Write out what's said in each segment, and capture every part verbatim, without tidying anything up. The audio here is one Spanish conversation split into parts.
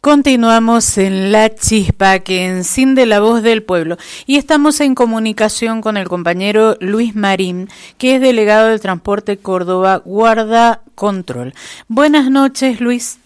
Continuamos en La Chispa, que enciende la voz del pueblo, y estamos en comunicación con el compañero Luis Marín, que es delegado del Transporte Córdoba Guarda Control. Buenas noches, Luis.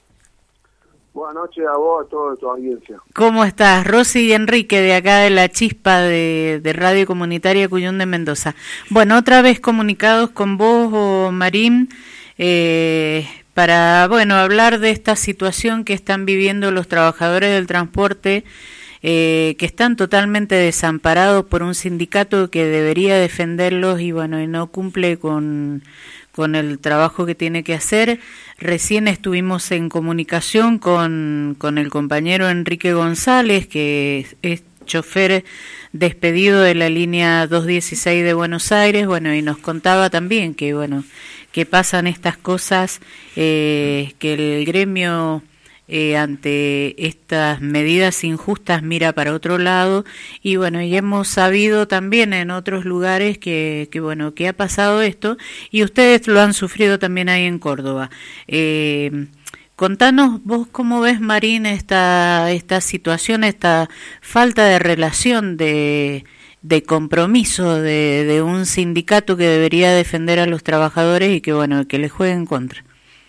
Buenas noches a vos, a toda tu audiencia. ¿Cómo estás? Rosy y Enrique, de acá de La Chispa, de, de Radio Comunitaria Cuyún de Mendoza. Bueno, otra vez comunicados con vos, oh, Marín, eh... para, bueno, hablar de esta situación que están viviendo los trabajadores del transporte, eh, que están totalmente desamparados por un sindicato que debería defenderlos y, bueno, y no cumple con, con el trabajo que tiene que hacer. Recién estuvimos en comunicación con, con el compañero Enrique González, que es chofer despedido de la línea doscientos dieciséis de Buenos Aires, bueno, y nos contaba también que, bueno, que pasan estas cosas, eh, que el gremio eh, ante estas medidas injustas mira para otro lado, y bueno, y hemos sabido también en otros lugares que, que bueno, que ha pasado esto, y ustedes lo han sufrido también ahí en Córdoba. Eh, Contanos vos cómo ves, Marín, esta esta situación, esta falta de relación, de, de compromiso de, de un sindicato que debería defender a los trabajadores y que, bueno, que les juegue en contra.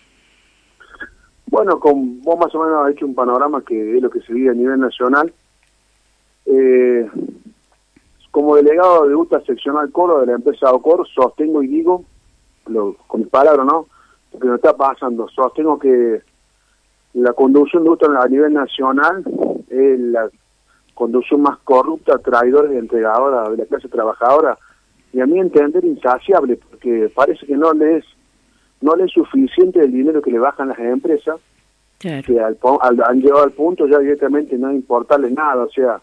Bueno, con vos más o menos has hecho un panorama que es lo que se vive a nivel nacional. Eh, como delegado de U T A seccional Córdoba de la empresa Ocor, sostengo y digo, lo, con mis palabras, ¿no?, lo que nos está pasando. Sostengo que la conducción de U T A a nivel nacional es la conducción más corrupta, traidora y entregadora de la clase trabajadora, y a mi entender insaciable, porque parece que no le es no le es suficiente el dinero que le bajan las empresas, claro, que al, al, han llegado al punto ya directamente no importarles nada, o sea,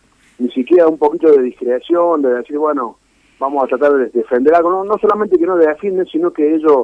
ni siquiera un poquito de discreción, de decir, bueno, vamos a tratar de defender algo, no, no solamente que no defienden, sino que ellos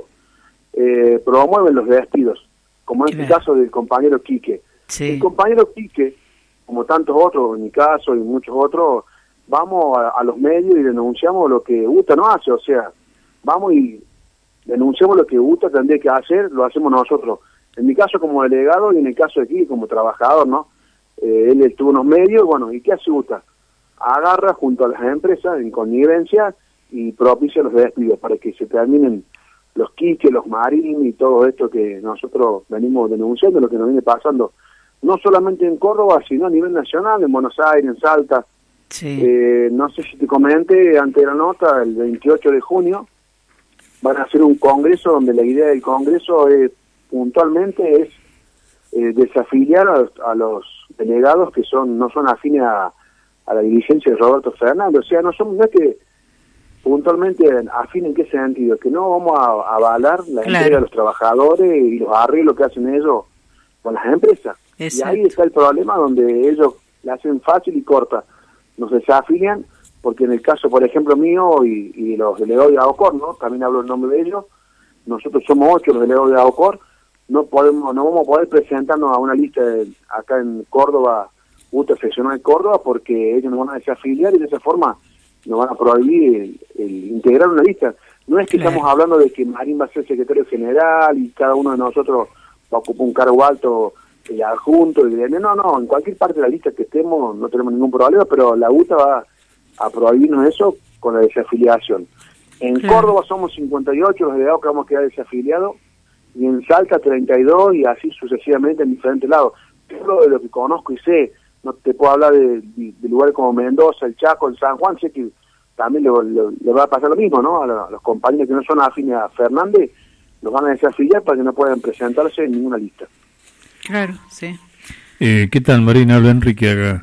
eh, promueven los despidos, como en este caso del compañero Quique. Sí. El compañero Quique, como tantos otros, en mi caso y muchos otros, vamos a, a los medios y denunciamos lo que U T A no hace, o sea, vamos y denunciamos lo que U T A tendría que hacer, lo hacemos nosotros. En mi caso como delegado y en el caso de Quique como trabajador, ¿no? Eh, él estuvo en los medios, bueno, ¿y qué hace U T A? Agarra junto a las empresas en connivencia y propicia los despidos para que se terminen los Quique, los Marín y todo esto que nosotros venimos denunciando, lo que nos viene pasando, no solamente en Córdoba, sino a nivel nacional, en Buenos Aires, en Salta. Sí. Eh, no sé si te comenté antes de la nota, el veintiocho de junio, van a hacer un congreso donde la idea del congreso es, puntualmente es eh, desafiliar a, a los delegados que son no son afines a, a la dirigencia de Roberto Fernández. O sea, no, son, no es que puntualmente afín en qué sentido, que no vamos a, a avalar la claro. entrega de los trabajadores y los arreglos que hacen ellos con las empresas. Exacto. Y ahí está el problema donde ellos le hacen fácil y corta, nos desafilian, porque en el caso, por ejemplo, mío y, y los delegados de AOCOR, ¿no?, también hablo en nombre de ellos, nosotros somos ocho los delegados de AOCOR, no podemos, no vamos a poder presentarnos a una lista de, acá en Córdoba, U T A seccional Córdoba, porque ellos nos van a desafiliar y de esa forma nos van a prohibir el, el integrar una lista. No es que claro. estamos hablando de que Marín va a ser secretario general y cada uno de nosotros va a ocupar un cargo alto y adjunto, y no, no, en cualquier parte de la lista que estemos no tenemos ningún problema, pero la U T A va a prohibirnos eso con la desafiliación. En claro. Córdoba somos cincuenta y ocho los delegados que vamos a quedar desafiliados, y en Salta treinta y dos, y así sucesivamente en diferentes lados. Yo de lo que conozco y sé, no te puedo hablar de, de, de lugares como Mendoza, el Chaco, el San Juan, sé que también le, le, le va a pasar lo mismo, ¿no? A, la, a los compañeros que no son afines a Fernández, los van a desafiliar para que no puedan presentarse en ninguna lista. Claro, sí. Eh, ¿Qué tal, Marina? Habla Enrique acá.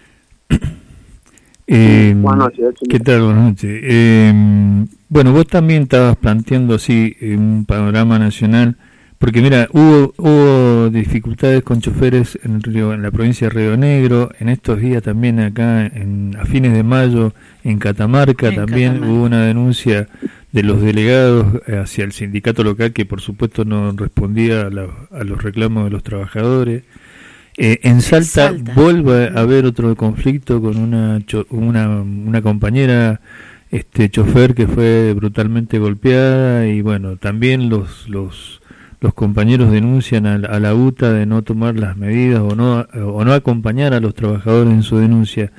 eh, Buenas noches. ¿Qué tal? Buenas noches. Eh, bueno, vos también estabas planteando así un panorama nacional, porque mira, hubo hubo dificultades con choferes en, el Río, en la provincia de Río Negro, en estos días también acá, en, a fines de mayo, en Catamarca en también Catamarca. Hubo una denuncia de los delegados hacia el sindicato local que por supuesto no respondía a, la, a los reclamos de los trabajadores. Eh, en Salta, Salta vuelve a haber otro conflicto con una cho, una, una compañera este chofer que fue brutalmente golpeada, y bueno, también los los los compañeros denuncian a, a la U T A de no tomar las medidas o no o no acompañar a los trabajadores en su denuncia.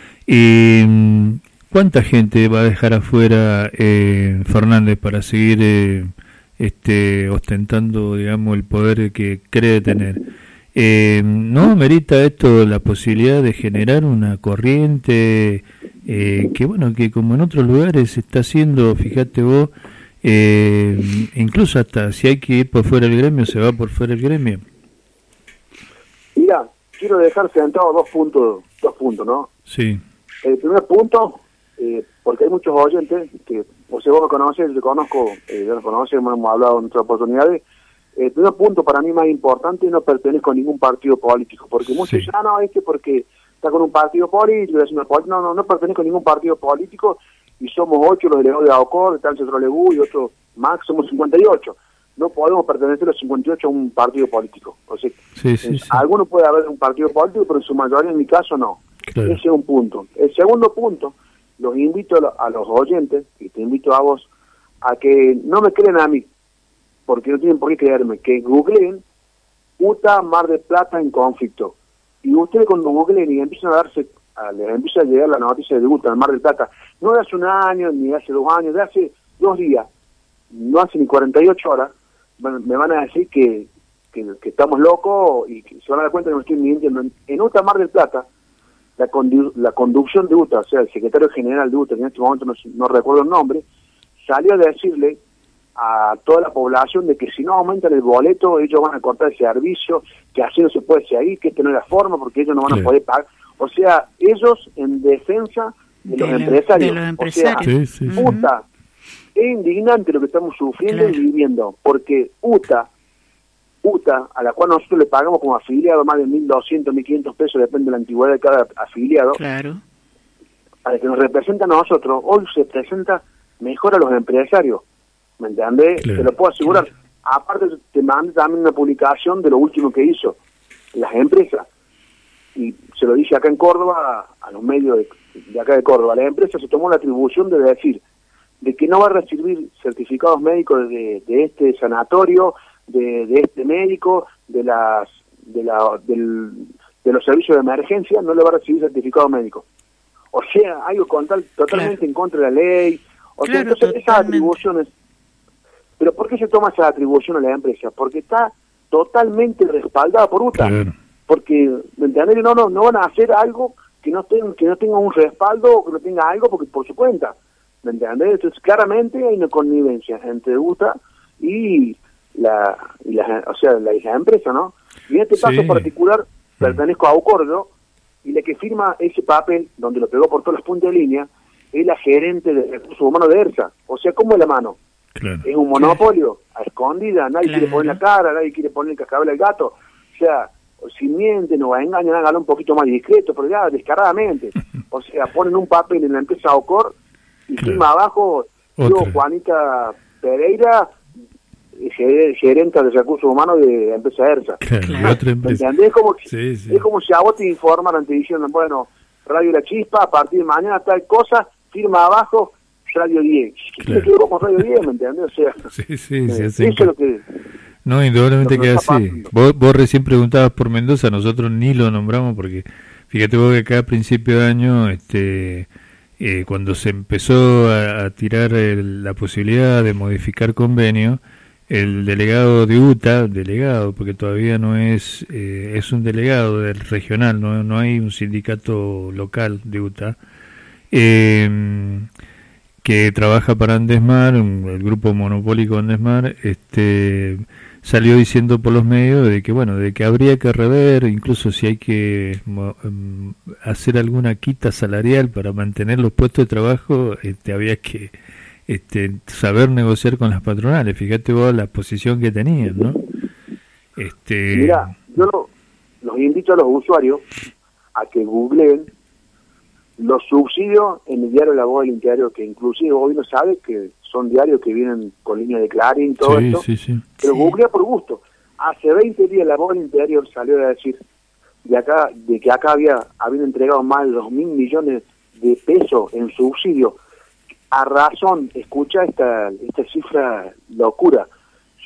Y ¿cuánta gente va a dejar afuera eh, Fernández para seguir eh, este ostentando, digamos, el poder que cree tener? Eh, ¿No merita esto la posibilidad de generar una corriente eh, que, bueno, que como en otros lugares se está haciendo, fíjate vos, eh, incluso hasta si hay que ir por fuera del gremio, se va por fuera del gremio? Mira, quiero dejar sentados dos puntos, dos puntos, ¿no? Sí. El primer punto, eh, porque hay muchos oyentes que, o sea, vos me conocés, yo te conozco, eh, yo lo conoces, hemos hablado en otras oportunidades. El primer punto para mí más importante, no pertenezco a ningún partido político, porque muchos dicen, ah, no, es que porque está con un partido político, no, no, no pertenezco a ningún partido político, y somos ocho los delegados de AOCOR, está el Centro Lebú y otro más, somos cincuenta y ocho. No podemos pertenecer los cincuenta y ocho a un partido político. O sea, sí, sí, sí. Algunos puede haber un partido político, pero en su mayoría, en mi caso, no. Claro. Ese es un punto. El segundo punto, los invito a, lo, a los oyentes, y te invito a vos, a que no me crean a mí, porque no tienen por qué creerme, que googleen U T A Mar del Plata en conflicto. Y ustedes cuando googleen y empiezan a darse, a, les empieza a llegar la noticia de U T A Mar del Plata, no de hace un año, ni de hace dos años, de hace dos días, no hace ni cuarenta y ocho horas, bueno, me van a decir que, que, que estamos locos y que se van a dar cuenta que me estoy mintiendo. En U T A Mar del Plata, la, condu la conducción de U T A, o sea, el secretario general de U T A, que en este momento no, no recuerdo el nombre, salió a decirle a toda la población de que si no aumentan el boleto, ellos van a cortar el servicio, que así no se puede seguir, que esta no es la forma, porque ellos no van sí. a poder pagar. O sea, ellos en defensa de, de los, lo, empresarios. De los empresarios. O sea, sí, sí. U T A, es indignante lo que estamos sufriendo claro. y viviendo, porque U T A, U T A, a la cual nosotros le pagamos como afiliado más de mil doscientos, mil quinientos pesos, depende de la antigüedad de cada afiliado, claro. para que nos representa a nosotros, hoy se presenta mejor a los empresarios. ¿Me entiendes? Claro, te lo puedo asegurar. Claro. Aparte, te mandé también una publicación de lo último que hizo las empresas. Y se lo dije acá en Córdoba, a, a los medios de, de acá de Córdoba. La empresa se tomó la atribución de decir de que no va a recibir certificados médicos de, de este sanatorio, de, de este médico, de las de, la, del, de los servicios de emergencia, no le va a recibir certificado médico. O sea, algo con tal, totalmente claro. en contra de la ley. O claro, sea, entonces totalmente. Esas atribuciones... ¿Pero por qué se toma esa atribución a la empresa? Porque está totalmente respaldada por U T A. Claro. Porque, ¿me entiendes? No, no, no van a hacer algo que no, ten, que no tenga un respaldo o que no tenga algo porque por su cuenta. ¿Me entiendes? Entonces, claramente hay una connivencia entre U T A y la, y la o sea, la hija empresa, ¿no? Y en este sí. caso particular, pertenezco a AOCOR, ¿no? Y la que firma ese papel, donde lo pegó por todas las puntas de línea, es la gerente de recursos humanos de ERSA. O sea, ¿cómo es la mano? Claro. Es un monopolio, claro. a escondida, nadie claro. quiere poner la cara, nadie quiere poner el cascabel al gato. O sea, si mienten o engañan, háganlo un poquito más discreto, pero ya descaradamente. O sea, ponen un papel en la empresa AOCOR y claro. firma abajo, yo, Juanita Pereira, gerente de recursos humanos de la empresa ERSA. Claro, claro. Otra empresa. Es como, sí, sí. es como si a vos te informaran, te dijeron, bueno, Radio La Chispa, a partir de mañana tal cosa, firma abajo, Radio diez. Claro. ¿Qué quedó con Radio diez, me entiendes? O sea, sí, sí, sí, eh, sí. Eso es lo que... No, indudablemente que así. Vos, vos recién preguntabas por Mendoza, nosotros ni lo nombramos porque, fíjate vos que acá a principio de año, este, eh, cuando se empezó a, a tirar el, la posibilidad de modificar convenio, el delegado de U T A, delegado, porque todavía no es, eh, es un delegado del regional, no, no hay un sindicato local de U T A, eh, que trabaja para Andesmar, el grupo monopólico Andesmar, este, salió diciendo por los medios de que, bueno, de que habría que rever, incluso si hay que um, hacer alguna quita salarial para mantener los puestos de trabajo, este, había que este, saber negociar con las patronales. Fíjate vos la posición que tenían, ¿no? Este... Mira, yo lo, los invito a los usuarios a que googleen los subsidios en el diario La Voz del Interior, que inclusive hoy no sabe que son diarios que vienen con línea de Clarín, todo sí, esto, sí, sí. pero sí. googlea por gusto. Hace veinte días La Voz del Interior salió a decir de acá de que acá había habían entregado más de dos mil millones de pesos en subsidio, a razón, escucha esta esta cifra locura,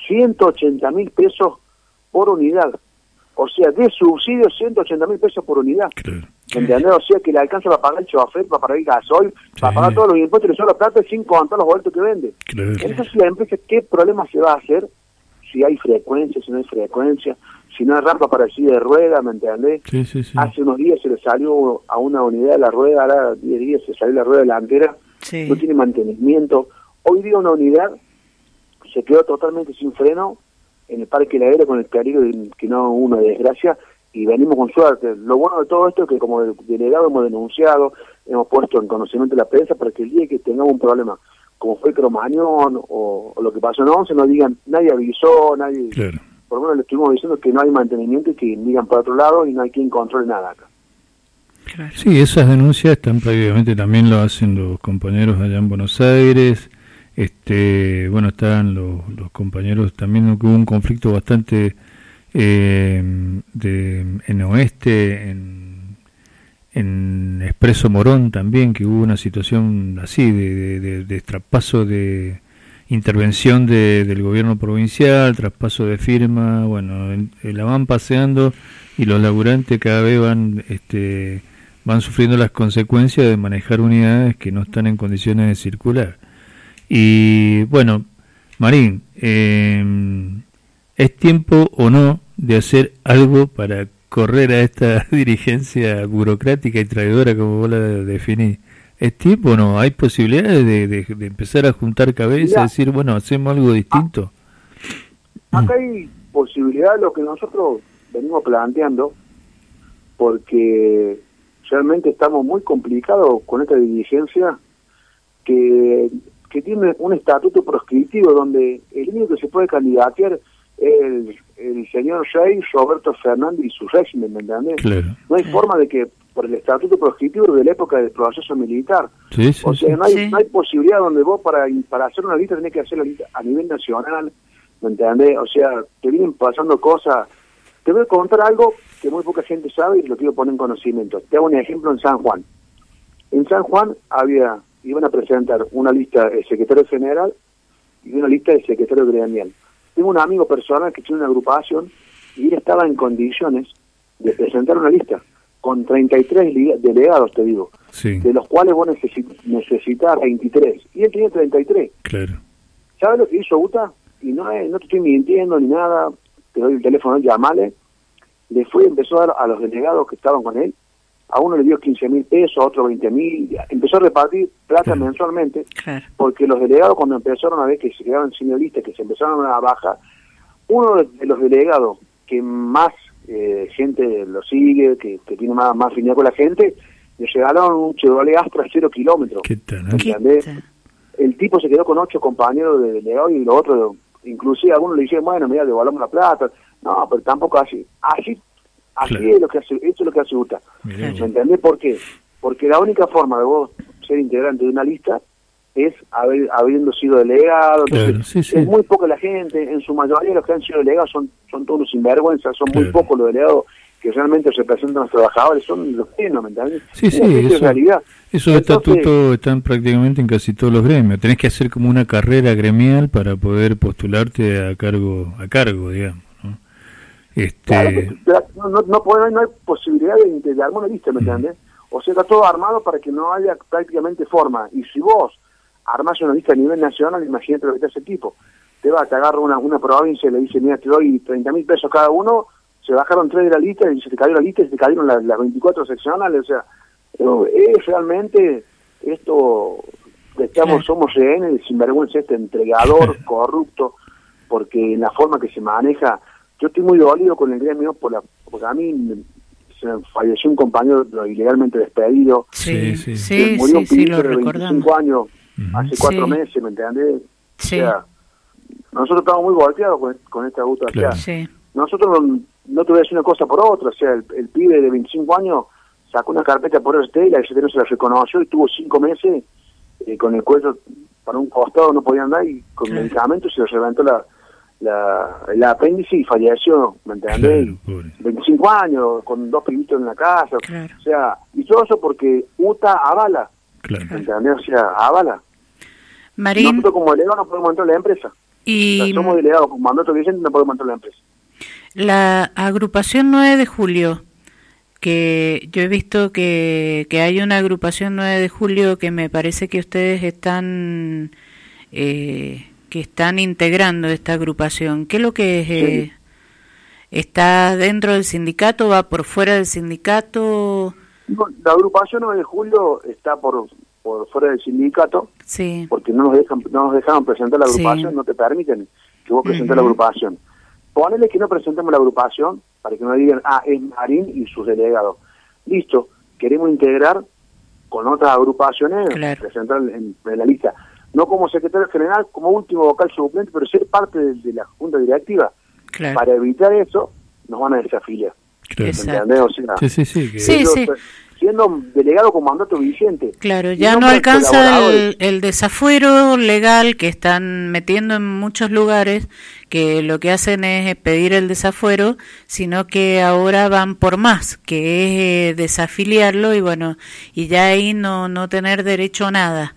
ciento ochenta mil pesos por unidad. O sea, de subsidio ciento ochenta mil pesos por unidad. Claro. ¿Entendés? O sea, que le alcanza para pagar el chofer, para pagar el gasoil, sí. para pagar todos los impuestos, le sobra plata sin contar los boletos que vende. Claro. Entonces, la empresa, ¿qué problema se va a hacer si hay frecuencia, si no hay frecuencia, si no hay rampa para el silla de rueda, ¿me entendés? Sí, sí, sí. Hace unos días se le salió a una unidad de la rueda, ahora diez días se salió la rueda delantera, sí. no tiene mantenimiento. Hoy día una unidad se quedó totalmente sin freno en el Parque La Era con el peligro de que no hubo una desgracia, y venimos con suerte. Lo bueno de todo esto es que como delegado hemos denunciado, hemos puesto en conocimiento de la prensa para que el día que tengamos un problema, como fue el Cromañón o, o lo que pasó en once, no digan, nadie avisó, nadie... Claro. Por lo menos le estuvimos diciendo que no hay mantenimiento y que digan para otro lado y no hay quien controle nada acá. Claro. Sí, esas denuncias están prácticamente, también lo hacen los compañeros allá en Buenos Aires. Este, bueno, están los, los compañeros también, que hubo un conflicto bastante eh, de, en Oeste, en, en Expreso Morón también, que hubo una situación así de, de, de, de traspaso de intervención de, del gobierno provincial, traspaso de firma. Bueno, en, en la van paseando y los laburantes cada vez van este van sufriendo las consecuencias de manejar unidades que no están en condiciones de circular. Y bueno, Marín, eh, ¿es tiempo o no de hacer algo para correr a esta dirigencia burocrática y traidora como vos la definís? ¿Es tiempo o no? ¿Hay posibilidades de, de, de empezar a juntar cabezas, decir, bueno, hacemos algo distinto? Acá hay posibilidad de lo que nosotros venimos planteando, porque realmente estamos muy complicados con esta dirigencia que, que tiene un estatuto proscriptivo donde el único que se puede candidatear es el, el señor Rey, Roberto Fernández y su régimen, ¿me entiendes? Claro. No hay forma de que por el estatuto proscriptivo de la época del proceso militar. Sí, sí, o sea, sí. no hay Sí. no hay posibilidad donde vos para para hacer una lista tenés que hacer la lista a nivel nacional, ¿me entendés? O sea, te vienen pasando cosas. Te voy a contar algo que muy poca gente sabe y lo quiero poner en conocimiento. Te hago un ejemplo en San Juan. En San Juan había iban a presentar una lista de secretario general y una lista de secretario gremial. Tengo un amigo personal que tiene una agrupación y él estaba en condiciones de presentar una lista con treinta y tres delegados, te digo, Sí. de los cuales vos necesi- necesitas veintitrés, y él tenía treinta y tres. Claro. ¿Sabes lo que hizo UTA? Y no es, no te estoy mintiendo ni nada, te doy el teléfono, llamale. Le fue y empezó a dar a los delegados que estaban con él, a uno le dio quince mil pesos, a otro veinte mil, empezó a repartir plata Claro. mensualmente, Claro. porque los delegados cuando empezaron a ver que se quedaban sin lista, que se empezaron a bajar, uno de los delegados que más eh, gente lo sigue, que, que tiene más, más afinidad con la gente, le regalaron un Chevrolet Astra cero kilómetros. ¿Qué tal? ¿Me entendés? El tipo se quedó con ocho compañeros de delegados y los otros, inclusive algunos le dijeron, bueno, mira, devolvamos la plata. No, pero tampoco así. Así, así Claro. es lo que hace, eso es lo que hace UTA. Mirá ¿Me vos. entendés por qué? Porque la única forma de vos ser integrante de una lista es haber, habiendo sido delegado. Claro, Entonces, sí, sí. es muy poca la gente, en su mayoría los que han sido delegados son, son todos unos sinvergüenzas, son muy Claro. pocos los delegados que realmente representan a los trabajadores, son los que no, ¿me entendés? Sí, sí, Esa es eso- la realidad. Esos Entonces, estatutos están prácticamente en casi todos los gremios. Tenés que hacer como una carrera gremial para poder postularte a cargo, a cargo, digamos, ¿no? Este, Claro, que- pero no, no, no, puede- no hay posibilidad de, de armar una lista, ¿me entiendes? O sea, está todo armado para que no haya prácticamente forma. Y si vos armás una lista a nivel nacional, imagínate lo que te hace el tipo. Te va, te agarra una, una provincia y le dice, mira, te doy treinta mil pesos cada uno, se bajaron tres de la lista y se te cayó la lista y se te cayeron las, las veinticuatro seccionales. O sea, pero es realmente esto, estamos, somos rehenes del sinvergüenza este entregador, corrupto, porque en la forma que se maneja, yo estoy muy dolido con el gremio, por la, porque a mí se me falleció un compañero ilegalmente despedido, Sí, Sí, sí, sí. sí, murió un sí, pibe lo de recordamos. veinticinco años, Ujú. hace cuatro Sí. meses, ¿me entendés? Sí, O sea, nosotros estamos muy golpeados con, con esta auto. Claro. O sea, sí, nosotros no, no te voy a decir una cosa por otra, o sea, el, el pibe de veinticinco años sacó una carpeta por R T, la R T no se la reconoció y tuvo cinco meses eh, con el cuello para un costado, no podía andar y con Claro. medicamentos se le reventó la, la, el apéndice y falleció, ¿me entendés? Claro, pobre. veinticinco años, con dos pibitos en la casa, Claro. o sea, y todo eso porque UTA avala, Claro. ¿me entendés? O sea, avala. Marín, Nosotros como delegado no podemos entrar a la empresa. Y o sea, somos delegados con mandato vigente, no podemos entrar en la empresa. La agrupación nueve de julio, que yo he visto que, que hay una agrupación nueve de julio que me parece que ustedes están eh, que están integrando esta agrupación. ¿Qué es lo que es? Eh, Sí. ¿Está dentro del sindicato? ¿Va por fuera del sindicato? No, la agrupación nueve de julio está por por fuera del sindicato, Sí. porque no nos dejan no nos dejaron presentar la agrupación, Sí. no te permiten que vos presentes Uh-huh. la agrupación. Ponele que no presentemos la agrupación para que no digan, ah, es Marín y sus delegados. Listo, queremos integrar con otras agrupaciones, Claro. presentar en, en la lista. No como secretario general, como último vocal suplente, pero ser parte de, de la junta directiva. Claro. Para evitar eso, nos van a desafiliar. Claro. Exacto. ¿Entendés? O sea, Sí, sí, sí. Que Sí, ellos, sí. siendo delegado con mandato vigente. Claro, y ya no nombran alcanza el, colaboradores. el desafuero legal que están metiendo en muchos lugares, que lo que hacen es pedir el desafuero, sino que ahora van por más, que es eh, desafiliarlo y bueno, y ya ahí no, no tener derecho a nada.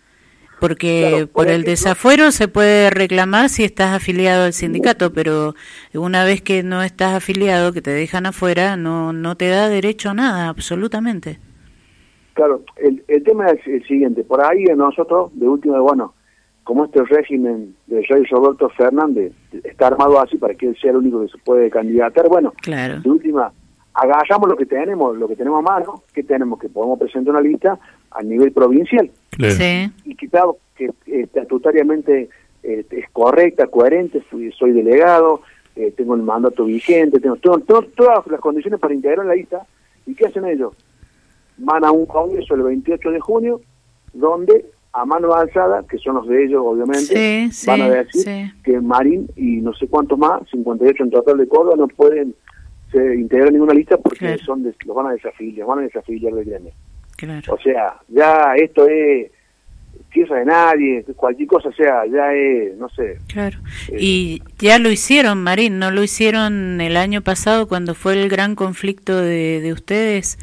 Porque Claro, por por el ejemplo- desafuero se puede reclamar si estás afiliado al sindicato, pero una vez que no estás afiliado, que te dejan afuera, no, no te da derecho a nada, absolutamente. Claro, el, el tema es el siguiente. Por ahí nosotros, de última, bueno, como este régimen del rey Roberto Fernández está armado así para que él sea el único que se puede candidatar, bueno, Claro. de última, agarramos lo que tenemos, lo que tenemos a mano, que tenemos que podemos presentar una lista a nivel provincial. Claro. Sí. Y que, claro, que eh, estatutariamente eh, es correcta, coherente, fui- soy delegado, eh, tengo el mandato vigente, tengo todo- todo- todas las condiciones para integrar la lista. ¿Y qué hacen ellos? Van a un congreso el veintiocho de junio, donde a mano alzada, que son los de ellos obviamente, Sí, sí, van a decir sí. que Marín y no sé cuántos más, cincuenta y ocho en total de Córdoba, no pueden se, integrar en ninguna lista porque Claro. son de- los van a desafiliar, van a desafiliar del gremio. Claro. O sea, ya esto es tierra de nadie, cualquier cosa sea, ya es, no sé. Claro. Eh, Y ya lo hicieron, Marín, ¿no lo hicieron el año pasado cuando fue el gran conflicto de, de ustedes?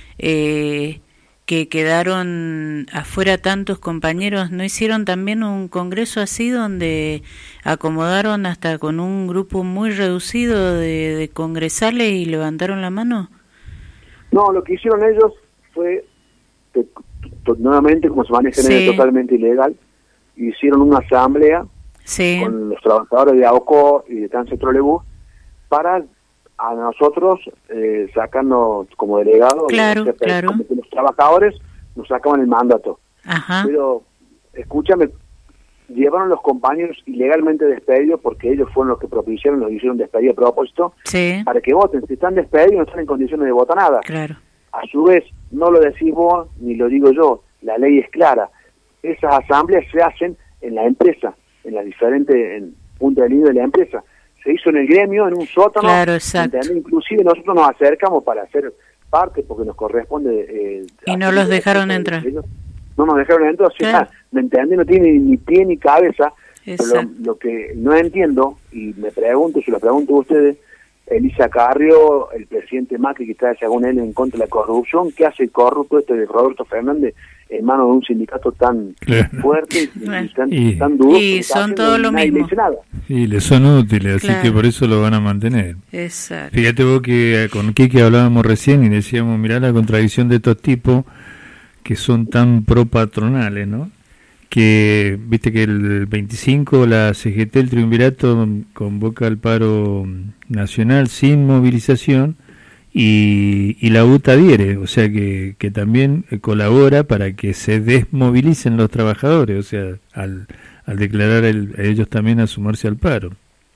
Eh, que quedaron afuera tantos compañeros, ¿no hicieron también un congreso así donde acomodaron hasta con un grupo muy reducido de, de congresales y levantaron la mano? No, lo que hicieron ellos fue, que, to- nuevamente, como se maneja Sí. es totalmente ilegal, hicieron una asamblea Sí, con los trabajadores de AOCO y de Cáncer Trolebús para a nosotros eh, sacarnos como delegados, Claro, o sea, claro. como que los trabajadores nos sacaban el mandato. ajá, Pero, escúchame, llevaron los compañeros ilegalmente despedidos porque ellos fueron los que propiciaron, los hicieron despedir a propósito, sí, para que voten. Si están despedidos no están en condiciones de votar nada. claro, A su vez, no lo decís vos ni lo digo yo, la ley es clara. Esas asambleas se hacen en la empresa, en las diferentes en puntos de línea de la empresa. Se hizo en el gremio, en un sótano. Claro, exacto. ¿entendés? Inclusive nosotros nos acercamos para hacer parte porque nos corresponde. Eh, Y no hacer los el dejaron derecho de entrar. ellos. No nos dejaron entrar, o sea, Claro. ¿me entendés? No tiene ni, ni pie ni cabeza. Pero lo, exacto. lo que no entiendo, y me pregunto, si lo pregunto a ustedes, Elisa Carrió, el presidente Macri, que está según él en contra de la corrupción, ¿qué hace el corrupto este de Roberto Fernández en manos de un sindicato tan Claro. fuerte y Claro. tan, Y- tan duro? Y que está son haciendo todo lo y nadie le mismo. dice nada. Sí, les son útiles, así Claro. que por eso lo van a mantener. Exacto. Fíjate vos que eh, con Kiki hablábamos recién y decíamos, mirá la contradicción de estos tipos que son tan pro patronales, ¿no? Que, viste que el veinticinco la C G T, el Triunvirato, convoca al paro nacional sin movilización y, y la U T A adhiere, o sea que, que también eh, colabora para que se desmovilicen los trabajadores, o sea, al, al declarar el, a ellos también a sumarse al paro.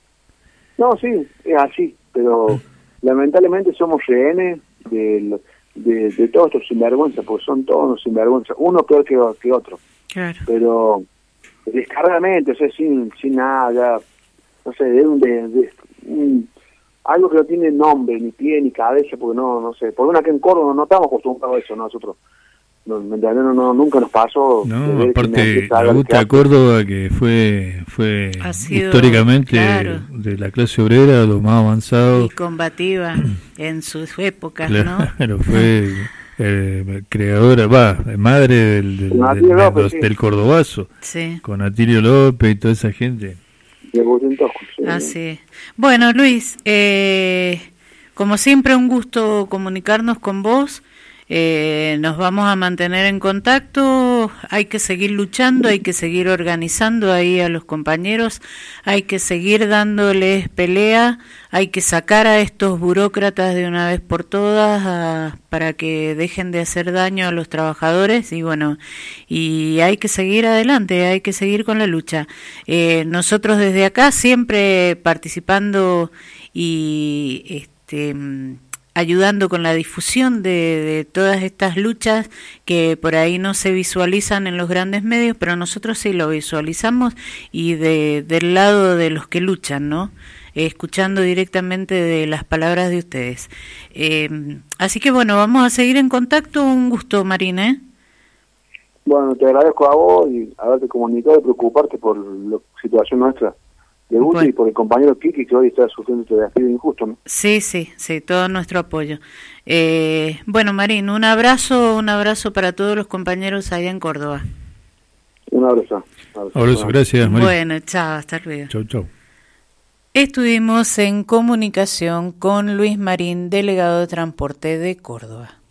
No, sí, es así, pero lamentablemente somos rehenes de, lo- de, de todos estos sinvergüenzas, porque son todos unos sinvergüenzas, uno peor que, que otro. Claro. Pero descaradamente, o sea, sin, sin nada, ya, no sé, de, un- de, de un- algo que no tiene nombre, ni pie, ni cabeza, porque no, no sé, por una que en Córdoba no estamos acostumbrados a eso, ¿no? Nosotros, no, ¿me entendés? no, no, nunca nos pasó. No, de ver que aparte una empresa haga la lo U que T A hace. Córdoba, que fue fue Ha sido, históricamente claro. de la clase obrera, lo más avanzado. Y combativa en sus épocas, Claro, ¿no? fue eh, creadora, va, madre del, del, Con del, Atilio del- López, sí. del Cordobazo, Sí. con Atilio López y toda esa gente. Y Agustín Tosco, sí. Así es. Bueno, Luis, eh, como siempre un gusto comunicarnos con vos. Eh, nos vamos a mantener en contacto, hay que seguir luchando, hay que seguir organizando ahí a los compañeros, hay que seguir dándoles pelea, hay que sacar a estos burócratas de una vez por todas a, para que dejen de hacer daño a los trabajadores y bueno, y hay que seguir adelante, hay que seguir con la lucha. Eh, nosotros desde acá siempre participando y este ayudando con la difusión de, de todas estas luchas que por ahí no se visualizan en los grandes medios, pero nosotros sí lo visualizamos y de, del lado de los que luchan, ¿no? Eh, escuchando directamente de las palabras de ustedes. Eh, así que bueno, vamos a seguir en contacto. Un gusto, Marina, ¿eh? Bueno, te agradezco a vos y haberte comunicado y preocuparte por la situación nuestra de Guti bueno. Y por el compañero Kiki que hoy está sufriendo este despido injusto, ¿no? Sí, sí, sí, todo nuestro apoyo. Eh, bueno, Marín, un abrazo, un abrazo para todos los compañeros allá en Córdoba. Un abrazo. Un abrazo, abrazo gracias, Marín. Bueno, chao, hasta luego. Chau, chau. Estuvimos en comunicación con Luis Marín, delegado de Transporte de Córdoba.